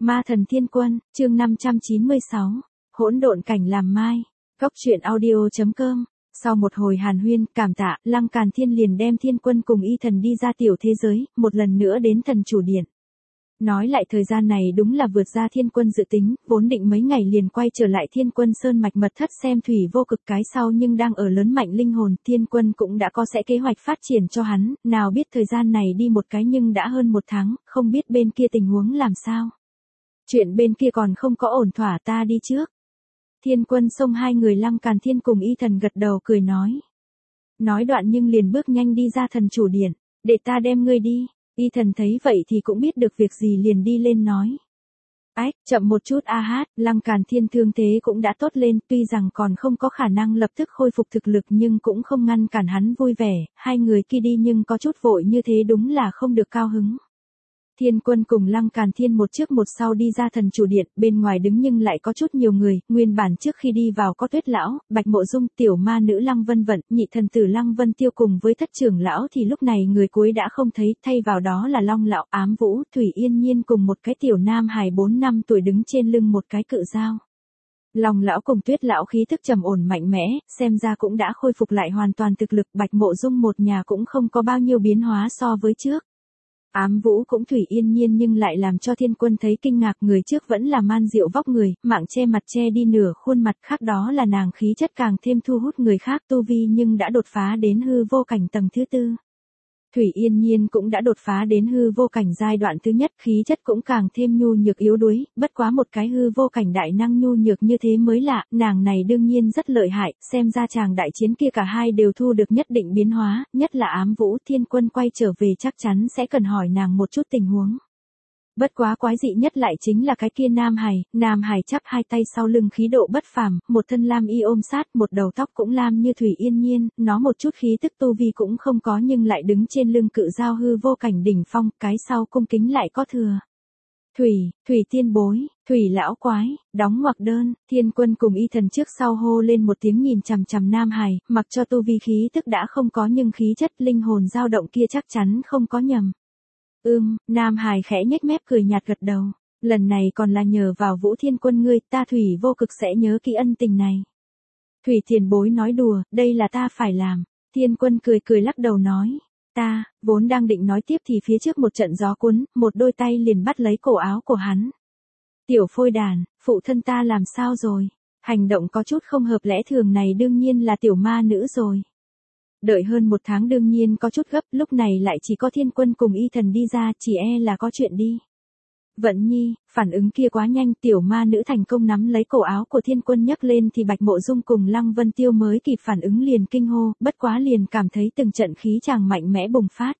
Ma thần thiên quân, chương 596. Hỗn độn cảnh làm mai. Cốc truyện audio.com. Sau một hồi hàn huyên, cảm tạ, Lăng Càn Thiên liền đem thiên quân cùng y thần đi ra tiểu thế giới, một lần nữa đến thần chủ điện. Nói lại thời gian này đúng là vượt ra thiên quân dự tính, vốn định mấy ngày liền quay trở lại thiên quân sơn mạch mật thất xem thủy vô cực cái sau, nhưng đang ở lớn mạnh linh hồn, thiên quân cũng đã có sẽ kế hoạch phát triển cho hắn, nào biết thời gian này đi một cái nhưng đã hơn một tháng, không biết bên kia tình huống làm sao. Chuyện bên kia còn không có ổn thỏa, ta đi trước. Thiên quân xông hai người Lăng Càn Thiên cùng y thần gật đầu cười nói. Nói đoạn nhưng liền bước nhanh đi ra thần chủ điện, để ta đem ngươi đi. Y thần thấy vậy thì cũng biết được việc gì liền đi lên nói. Ách, chậm một chút a hát, Lăng Càn Thiên thương thế cũng đã tốt lên, tuy rằng còn không có khả năng lập tức khôi phục thực lực nhưng cũng không ngăn cản hắn vui vẻ, hai người kia đi nhưng có chút vội như thế đúng là không được cao hứng. Thiên quân cùng Lăng Càn Thiên một trước một sau đi ra thần chủ điện, bên ngoài đứng nhưng lại có chút nhiều người, nguyên bản trước khi đi vào có Tuyết lão, Bạch Mộ Dung, tiểu ma nữ Lăng Vân Vận, nhị thần tử Lăng Vân Tiêu cùng với thất trưởng lão thì lúc này người cuối đã không thấy, thay vào đó là Long lão, Ám Vũ, Thủy Yên Nhiên cùng một cái tiểu nam hài 4 năm tuổi đứng trên lưng một cái cự dao. Long lão cùng Tuyết lão khí thức trầm ổn mạnh mẽ, xem ra cũng đã khôi phục lại hoàn toàn thực lực, Bạch Mộ Dung một nhà cũng không có bao nhiêu biến hóa so với trước. Ám Vũ cũng Thủy Yên Nhiên nhưng lại làm cho thiên quân thấy kinh ngạc, người trước vẫn là man diệu vóc người, mạng che mặt che đi nửa khuôn mặt, khác đó là nàng khí chất càng thêm thu hút người khác, tu vi nhưng đã đột phá đến hư vô cảnh tầng thứ 4. Thủy Yên Nhiên cũng đã đột phá đến hư vô cảnh giai đoạn thứ nhất, khí chất cũng càng thêm nhu nhược yếu đuối, bất quá một cái hư vô cảnh đại năng nhu nhược như thế mới lạ, nàng này đương nhiên rất lợi hại, xem ra chàng đại chiến kia cả hai đều thu được nhất định biến hóa, nhất là Ám Vũ, thiên quân quay trở về chắc chắn sẽ cần hỏi nàng một chút tình huống. Bất quá quái dị nhất lại chính là cái kia nam hài chắp hai tay sau lưng khí độ bất phàm, một thân lam y ôm sát, một đầu tóc cũng lam như Thủy Yên Nhiên, nó một chút khí tức tu vi cũng không có nhưng lại đứng trên lưng cự dao hư vô cảnh đỉnh phong, cái sau cung kính lại có thừa. Thủy tiên bối, Thủy lão quái, đóng ngoặc đơn, thiên quân cùng y thần trước sau hô lên một tiếng nhìn chằm chằm nam hài, mặc cho tu vi khí tức đã không có nhưng khí chất linh hồn dao động kia chắc chắn không có nhầm. Nam hài khẽ nhếch mép cười nhạt gật đầu, lần này còn là nhờ vào Vũ thiên quân ngươi, ta Thủy vô cực sẽ nhớ kỹ ân tình này. Thủy tiền bối nói đùa, đây là ta phải làm. Thiên quân cười lắc đầu nói, ta, vốn đang định nói tiếp thì phía trước một trận gió cuốn, một đôi tay liền bắt lấy cổ áo của hắn. Tiểu phôi đàn, phụ thân ta làm sao rồi? Hành động có chút không hợp lẽ thường này đương nhiên là tiểu ma nữ rồi. Đợi hơn một tháng đương nhiên có chút gấp, lúc này lại chỉ có thiên quân cùng y thần đi ra, chỉ e là có chuyện đi. Vận Nhi, phản ứng kia quá nhanh, tiểu ma nữ thành công nắm lấy cổ áo của thiên quân nhấc lên thì Bạch Mộ Dung cùng Lăng Vân Tiêu mới kịp phản ứng liền kinh hô, bất quá liền cảm thấy từng trận khí chàng mạnh mẽ bùng phát.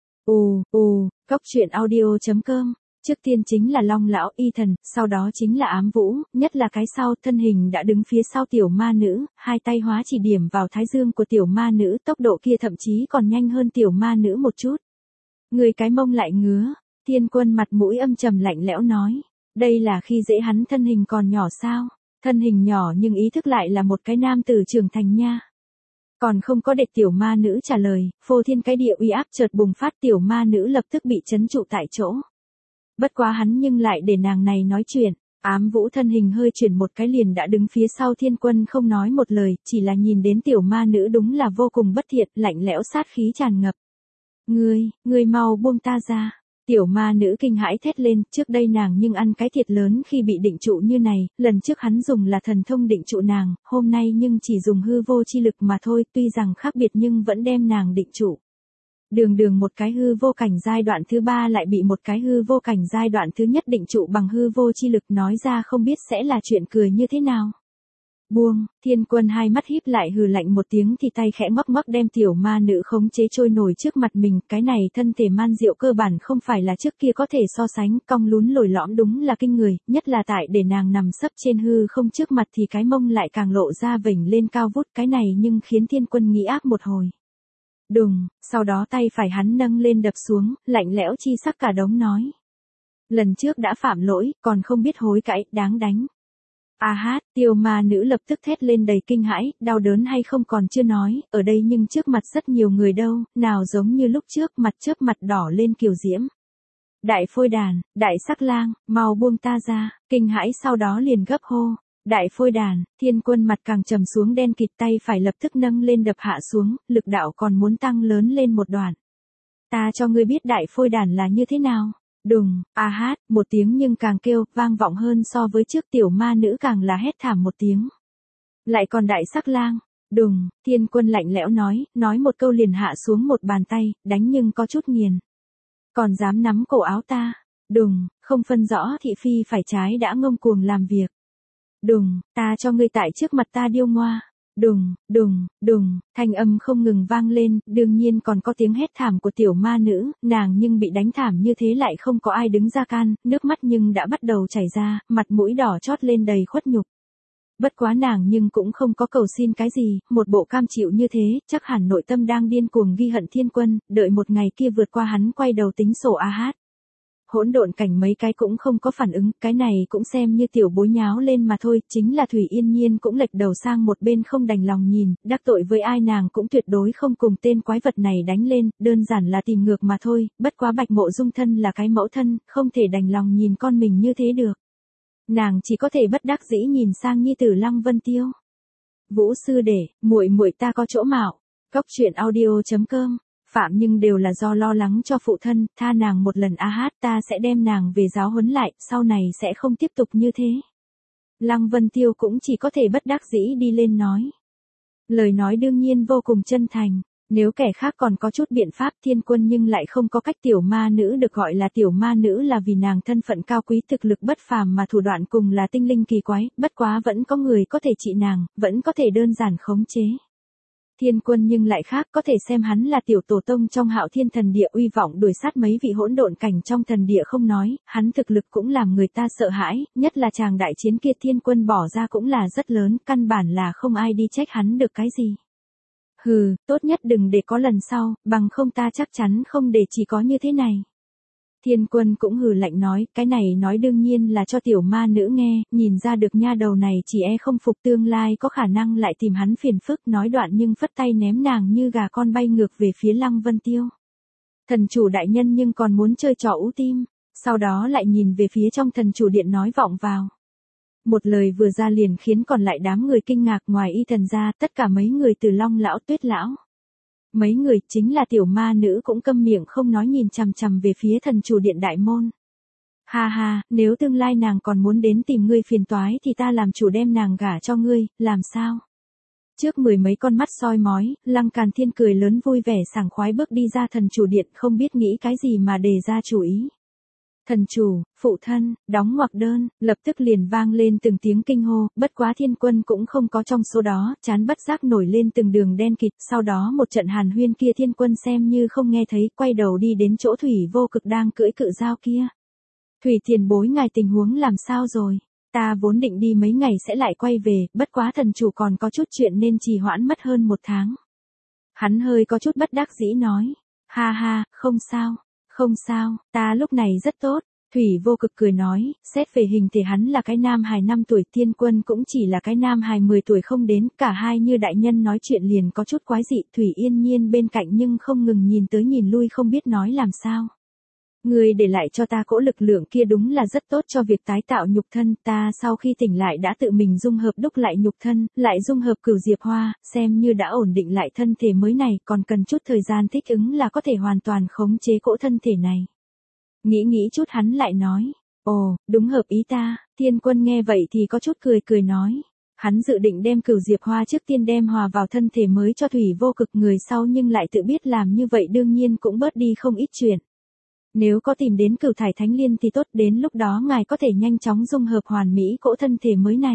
Cốc truyện audio.com. Trước tiên chính là Long lão, y thần, sau đó chính là Ám Vũ, nhất là cái sau, thân hình đã đứng phía sau tiểu ma nữ, hai tay hóa chỉ điểm vào thái dương của tiểu ma nữ, tốc độ kia thậm chí còn nhanh hơn tiểu ma nữ một chút. Người cái mông lại ngứa, thiên quân mặt mũi âm trầm lạnh lẽo nói, đây là khi dễ hắn thân hình còn nhỏ sao, thân hình nhỏ nhưng ý thức lại là một cái nam tử trưởng thành nha. Còn không có để tiểu ma nữ trả lời, phô thiên cái địa uy áp chợt bùng phát, tiểu ma nữ lập tức bị trấn trụ tại chỗ. Bất quá hắn nhưng lại để nàng này nói chuyện, Ám Vũ thân hình hơi chuyển một cái liền đã đứng phía sau thiên quân không nói một lời, chỉ là nhìn đến tiểu ma nữ đúng là vô cùng bất thiện, lạnh lẽo sát khí tràn ngập. Ngươi mau buông ta ra. Tiểu ma nữ kinh hãi thét lên, trước đây nàng nhưng ăn cái thiệt lớn khi bị định trụ như này, lần trước hắn dùng là thần thông định trụ nàng, hôm nay nhưng chỉ dùng hư vô chi lực mà thôi, tuy rằng khác biệt nhưng vẫn đem nàng định trụ. Đường một cái hư vô cảnh giai đoạn thứ 3 lại bị một cái hư vô cảnh giai đoạn thứ nhất định trụ bằng hư vô chi lực, nói ra không biết sẽ là chuyện cười như thế nào. Buông, thiên quân hai mắt híp lại hừ lạnh một tiếng thì tay khẽ mấp đem tiểu ma nữ khống chế trôi nổi trước mặt mình, cái này thân thể man diệu cơ bản không phải là trước kia có thể so sánh, cong lún lồi lõm đúng là kinh người, nhất là tại để nàng nằm sấp trên hư không trước mặt thì cái mông lại càng lộ ra vểnh lên cao vút, cái này nhưng khiến thiên quân nghĩ ác một hồi. Đùng, sau đó tay phải hắn nâng lên đập xuống, lạnh lẽo chi sắc cả đống nói. Lần trước đã phạm lỗi, còn không biết hối cải, đáng đánh. Tiêu ma nữ lập tức thét lên đầy kinh hãi, đau đớn hay không còn chưa nói, ở đây nhưng trước mặt rất nhiều người đâu, nào giống như lúc trước mặt chớp mặt đỏ lên kiều diễm. Đại phôi đàn, đại sắc lang, mau buông ta ra, kinh hãi sau đó liền gấp hô. Đại phôi đàn, Thiên Quân mặt càng trầm xuống đen kịt, tay phải lập tức nâng lên đập hạ xuống, lực đạo còn muốn tăng lớn lên một đoạn. Ta cho ngươi biết đại phôi đàn là như thế nào. Đùng, a hát, một tiếng nhưng càng kêu, vang vọng hơn so với trước, tiểu ma nữ càng là hét thảm một tiếng. Lại còn đại sắc lang. Đùng, Thiên Quân lạnh lẽo nói một câu liền hạ xuống một bàn tay, đánh nhưng có chút nghiền. Còn dám nắm cổ áo ta. Đùng, không phân rõ thị phi phải trái đã ngông cuồng làm việc. Đùng, ta cho ngươi tại trước mặt ta điêu ngoa. Đùng, đùng, đùng, thanh âm không ngừng vang lên, đương nhiên còn có tiếng hét thảm của tiểu ma nữ, nàng nhưng bị đánh thảm như thế lại không có ai đứng ra can, nước mắt nhưng đã bắt đầu chảy ra, mặt mũi đỏ chót lên đầy khuất nhục. Bất quá nàng nhưng cũng không có cầu xin cái gì, một bộ cam chịu như thế, chắc hẳn nội tâm đang điên cuồng ghi hận Thiên Quân, đợi một ngày kia vượt qua hắn quay đầu tính sổ a hát. Hỗn độn cảnh mấy cái cũng không có phản ứng, cái này cũng xem như tiểu bối nháo lên mà thôi, chính là Thủy Yên Nhiên cũng lệch đầu sang một bên không đành lòng nhìn, đắc tội với ai nàng cũng tuyệt đối không cùng tên quái vật này đánh lên, đơn giản là tìm ngược mà thôi, bất quá Bạch Mộ Dung thân là cái mẫu thân, không thể đành lòng nhìn con mình như thế được. Nàng chỉ có thể bất đắc dĩ nhìn sang nhi tử Lăng Vân Tiêu. Vũ sư đệ, muội muội ta có chỗ mạo. Cốc truyện audio.com. Phạm nhưng đều là do lo lắng cho phụ thân, tha nàng một lần a hát, ta sẽ đem nàng về giáo huấn lại, sau này sẽ không tiếp tục như thế. Lăng Vân Tiêu cũng chỉ có thể bất đắc dĩ đi lên nói. Lời nói đương nhiên vô cùng chân thành. Nếu kẻ khác còn có chút biện pháp, Thiên Quân nhưng lại không có cách. Tiểu ma nữ được gọi là tiểu ma nữ là vì nàng thân phận cao quý, thực lực bất phàm mà thủ đoạn cùng là tinh linh kỳ quái, bất quá vẫn có người có thể trị nàng, vẫn có thể đơn giản khống chế. Thiên Quân nhưng lại khác, có thể xem hắn là tiểu tổ tông trong Hạo Thiên thần địa, uy vọng đuổi sát mấy vị hỗn độn cảnh trong thần địa không nói, hắn thực lực cũng làm người ta sợ hãi, nhất là chàng đại chiến kia Thiên Quân bỏ ra cũng là rất lớn, căn bản là không ai đi trách hắn được cái gì. Hừ, tốt nhất đừng để có lần sau, bằng không ta chắc chắn không để chỉ có như thế này. Thiên Quân cũng hừ lạnh nói, cái này nói đương nhiên là cho tiểu ma nữ nghe, nhìn ra được nha đầu này chỉ không phục, tương lai có khả năng lại tìm hắn phiền phức, nói đoạn nhưng phất tay ném nàng như gà con bay ngược về phía Lăng Vân Tiêu. Thần chủ đại nhân nhưng còn muốn chơi trò ú tim, sau đó lại nhìn về phía trong thần chủ điện nói vọng vào. Một lời vừa ra liền khiến còn lại đám người kinh ngạc, ngoài y thần ra, tất cả mấy người từ Long lão Tuyết lão. Mấy người chính là tiểu ma nữ cũng câm miệng không nói, nhìn chằm chằm về phía thần chủ điện đại môn. Ha ha, nếu tương lai nàng còn muốn đến tìm ngươi phiền toái thì ta làm chủ đem nàng gả cho ngươi, làm sao? Trước mười mấy con mắt soi mói, Lăng Càn Thiên cười lớn vui vẻ sảng khoái bước đi ra thần chủ điện, không biết nghĩ cái gì mà đề ra chủ ý. Thần chủ, phụ thân, đóng ngoặc đơn, lập tức liền vang lên từng tiếng kinh hô, bất quá Thiên Quân cũng không có trong số đó, chán bất giác nổi lên từng đường đen kịt, sau đó một trận hàn huyên kia Thiên Quân xem như không nghe thấy, quay đầu đi đến chỗ Thủy Vô Cực đang cưỡi cự dao kia. Thủy tiền bối, ngài tình huống làm sao rồi? Ta vốn định đi mấy ngày sẽ lại quay về, bất quá thần chủ còn có chút chuyện nên trì hoãn mất hơn một tháng. Hắn hơi có chút bất đắc dĩ nói, ha ha, không sao. Không sao, ta lúc này rất tốt. Thủy Vô Cực cười nói, xét về hình thể hắn là cái nam hài 5 tuổi, Thiên Quân cũng chỉ là cái nam hài 10 tuổi không đến, cả hai như đại nhân nói chuyện liền có chút quái dị. Thủy Yên Nhiên bên cạnh nhưng không ngừng nhìn tới nhìn lui không biết nói làm sao. Người để lại cho ta cỗ lực lượng kia đúng là rất tốt cho việc tái tạo nhục thân, ta sau khi tỉnh lại đã tự mình dung hợp đúc lại nhục thân, lại dung hợp Cửu Diệp Hoa, xem như đã ổn định lại thân thể mới này, còn cần chút thời gian thích ứng là có thể hoàn toàn khống chế cỗ thân thể này. Nghĩ chút hắn lại nói, ồ, đúng hợp ý ta. Thiên Quân nghe vậy thì có chút cười nói. Hắn dự định đem Cửu Diệp Hoa trước tiên đem hòa vào thân thể mới cho Thủy Vô Cực, người sau nhưng lại tự biết làm như vậy đương nhiên cũng bớt đi không ít chuyện. Nếu có tìm đến Cửu Thải Thánh Liên thì tốt, đến lúc đó ngài có thể nhanh chóng dung hợp hoàn mỹ cỗ thân thể mới này.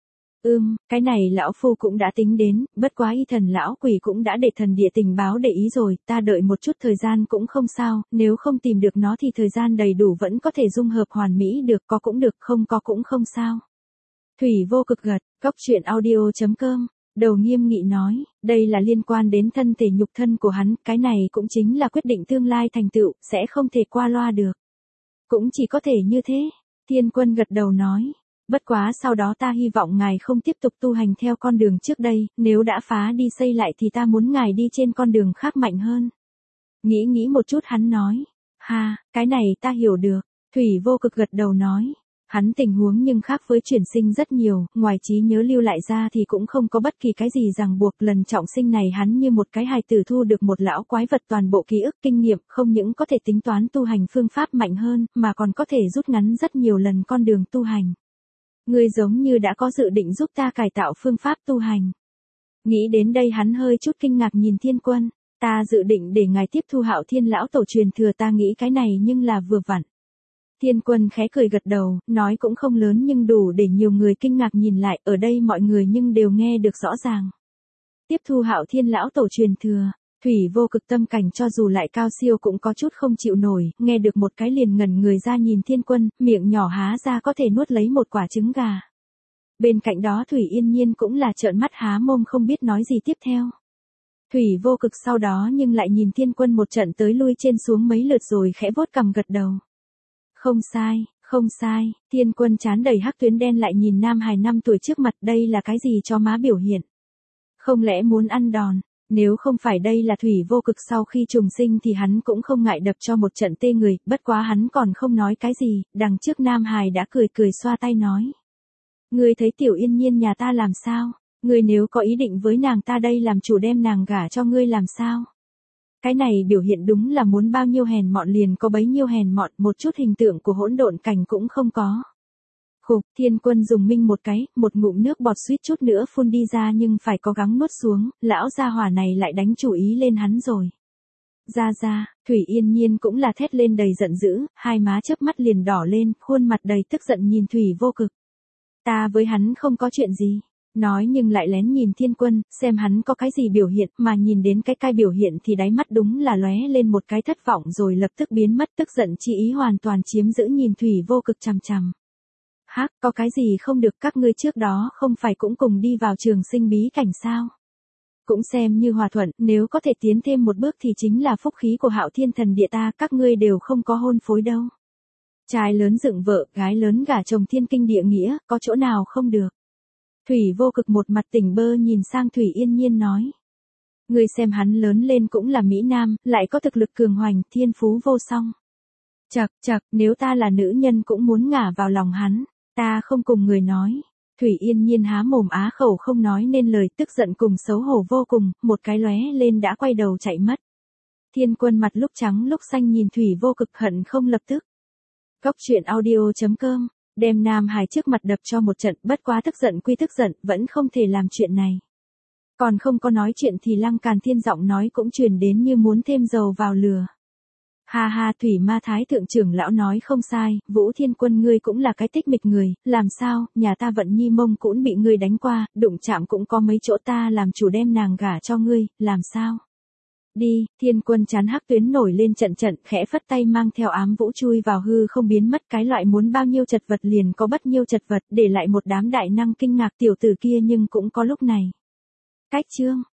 Cái này lão phu cũng đã tính đến, bất quá y thần lão quỷ cũng đã để thần địa tình báo để ý rồi, ta đợi một chút thời gian cũng không sao, nếu không tìm được nó thì thời gian đầy đủ vẫn có thể dung hợp hoàn mỹ được, có cũng được, không có cũng không sao. Thủy Vô Cực gật, Cốc truyện audio.com. Đầu nghiêm nghị nói, đây là liên quan đến thân thể nhục thân của hắn, cái này cũng chính là quyết định tương lai thành tựu, sẽ không thể qua loa được. Cũng chỉ có thể như thế. Thiên Quân gật đầu nói, bất quá sau đó ta hy vọng ngài không tiếp tục tu hành theo con đường trước đây, nếu đã phá đi xây lại thì ta muốn ngài đi trên con đường khác mạnh hơn. Nghĩ một chút hắn nói, Ha, cái này ta hiểu được. Thủy Vô Cực gật đầu nói. Hắn tình huống nhưng khác với chuyển sinh rất nhiều, ngoài trí nhớ lưu lại ra thì cũng không có bất kỳ cái gì ràng buộc. Lần trọng sinh này hắn như một cái hài tử thu được một lão quái vật toàn bộ ký ức kinh nghiệm, không những có thể tính toán tu hành phương pháp mạnh hơn, mà còn có thể rút ngắn rất nhiều lần con đường tu hành. Ngươi giống như đã có dự định giúp ta cải tạo phương pháp tu hành. Nghĩ đến đây hắn hơi chút kinh ngạc nhìn Thiên Quân. Ta dự định để ngài tiếp thu Hạo Thiên lão tổ truyền thừa, ta nghĩ cái này nhưng là vừa vặn. Thiên Quân khẽ cười gật đầu, nói cũng không lớn nhưng đủ để nhiều người kinh ngạc nhìn lại, ở đây mọi người nhưng đều nghe được rõ ràng. Tiếp thu Hạo Thiên lão tổ truyền thừa, Thủy Vô Cực tâm cảnh cho dù lại cao siêu cũng có chút không chịu nổi, nghe được một cái liền ngẩn người ra nhìn Thiên Quân, miệng nhỏ há ra có thể nuốt lấy một quả trứng gà. Bên cạnh đó Thủy Yên Nhiên cũng là trợn mắt há mồm không biết nói gì tiếp theo. Thủy Vô Cực sau đó nhưng lại nhìn Thiên Quân một trận tới lui trên xuống mấy lượt rồi khẽ vuốt cằm gật đầu. Không sai, không sai, Thiên Quân trán đầy hắc tuyến đen lại nhìn nam hài 5 tuổi trước mặt, đây là cái gì cho má biểu hiện. Không lẽ muốn ăn đòn, nếu không phải đây là Thủy Vô Cực sau khi trùng sinh thì hắn cũng không ngại đập cho một trận tê người, bất quá hắn còn không nói cái gì, đằng trước nam hài đã cười cười xoa tay nói. Ngươi thấy Tiểu Yên Nhiên nhà ta làm sao, ngươi nếu có ý định với nàng ta đây làm chủ đem nàng gả cho ngươi làm sao. Cái này biểu hiện đúng là muốn bao nhiêu hèn mọn liền có bấy nhiêu hèn mọn, một chút hình tượng của hỗn độn cảnh cũng không có. Khục, Thiên Quân dùng minh một cái, một ngụm nước bọt suýt chút nữa phun đi ra nhưng phải cố gắng nuốt xuống, lão gia hỏa này lại đánh chủ ý lên hắn rồi. Ra, Thủy Yên Nhiên cũng là thét lên đầy giận dữ, hai má chớp mắt liền đỏ lên, khuôn mặt đầy tức giận nhìn Thủy Vô Cực. Ta với hắn không có chuyện gì. Nói nhưng lại lén nhìn Thiên Quân, xem hắn có cái gì biểu hiện, mà nhìn đến cái biểu hiện thì đáy mắt đúng là lóe lên một cái thất vọng rồi lập tức biến mất, tức giận chi ý hoàn toàn chiếm giữ nhìn Thủy Vô Cực chằm chằm. Hắc, có cái gì không được, các ngươi trước đó không phải cũng cùng đi vào trường sinh bí cảnh sao? Cũng xem như hòa thuận, nếu có thể tiến thêm một bước thì chính là phúc khí của Hạo Thiên Thần Địa ta, các ngươi đều không có hôn phối đâu. Trai lớn dựng vợ, gái lớn gả chồng thiên kinh địa nghĩa, có chỗ nào không được. Thủy Vô Cực một mặt tỉnh bơ nhìn sang Thủy Yên Nhiên nói. Ngươi xem hắn lớn lên cũng là Mỹ Nam, lại có thực lực cường hoành, thiên phú vô song. Chậc, nếu ta là nữ nhân cũng muốn ngả vào lòng hắn, ta không cùng người nói. Thủy Yên Nhiên há mồm á khẩu không nói nên lời, tức giận cùng xấu hổ vô cùng, một cái lóe lên đã quay đầu chạy mất. Thiên Quân mặt lúc trắng lúc xanh nhìn Thủy Vô Cực hận không lập tức. Cốc truyện audio.com, đem nam hài trước mặt đập cho một trận, bất quá tức giận quy tức giận, vẫn không thể làm chuyện này. Còn không có nói chuyện thì Lăng Càn Thiên giọng nói cũng truyền đến như muốn thêm dầu vào lửa. Ha, Thủy Ma Thái Thượng trưởng lão nói không sai, Vũ Thiên Quân ngươi cũng là cái tích mịch người, làm sao, nhà ta Vận Nhi mông cũng bị ngươi đánh qua, đụng chạm cũng có mấy chỗ, ta làm chủ đem nàng gả cho ngươi, làm sao? Đi, Thiên Quân chán hắc tuyến nổi lên trận khẽ phất tay mang theo ám vũ chui vào hư không biến mất, cái loại muốn bao nhiêu chật vật liền có bất nhiêu chật vật, để lại một đám đại năng kinh ngạc tiểu tử kia nhưng cũng có lúc này. Cách chương